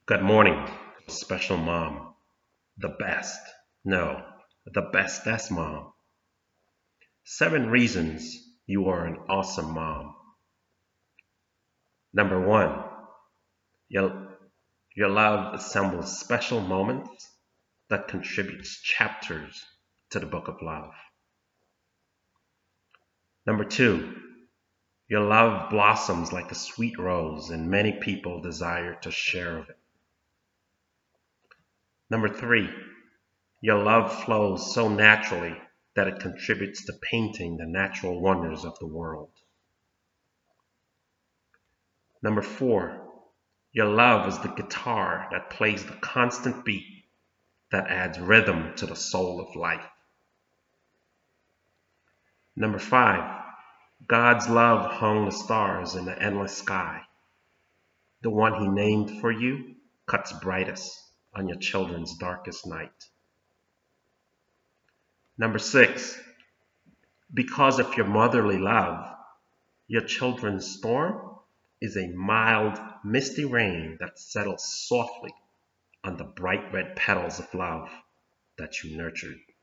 Good morning, special mom. The best. No, the bestest mom. 7 reasons you are an awesome mom. Number one, your, your love assembles special moments that contributes chapters to the book of love. Number two, your love blossoms like a sweet rose and many people desire to share of it. Number three, your love flows so naturally that it contributes to painting the natural wonders of the world. Number four, your love is the guitar that plays the constant beat that adds rhythm to the soul of life. Number five, God's love hung the stars in the endless sky. The one he named for you cuts brightest on your children's darkest night. Number six, because of your motherly love, your children's storm is a mild, misty rain that settles softly on the bright red petals of love that you nurtured.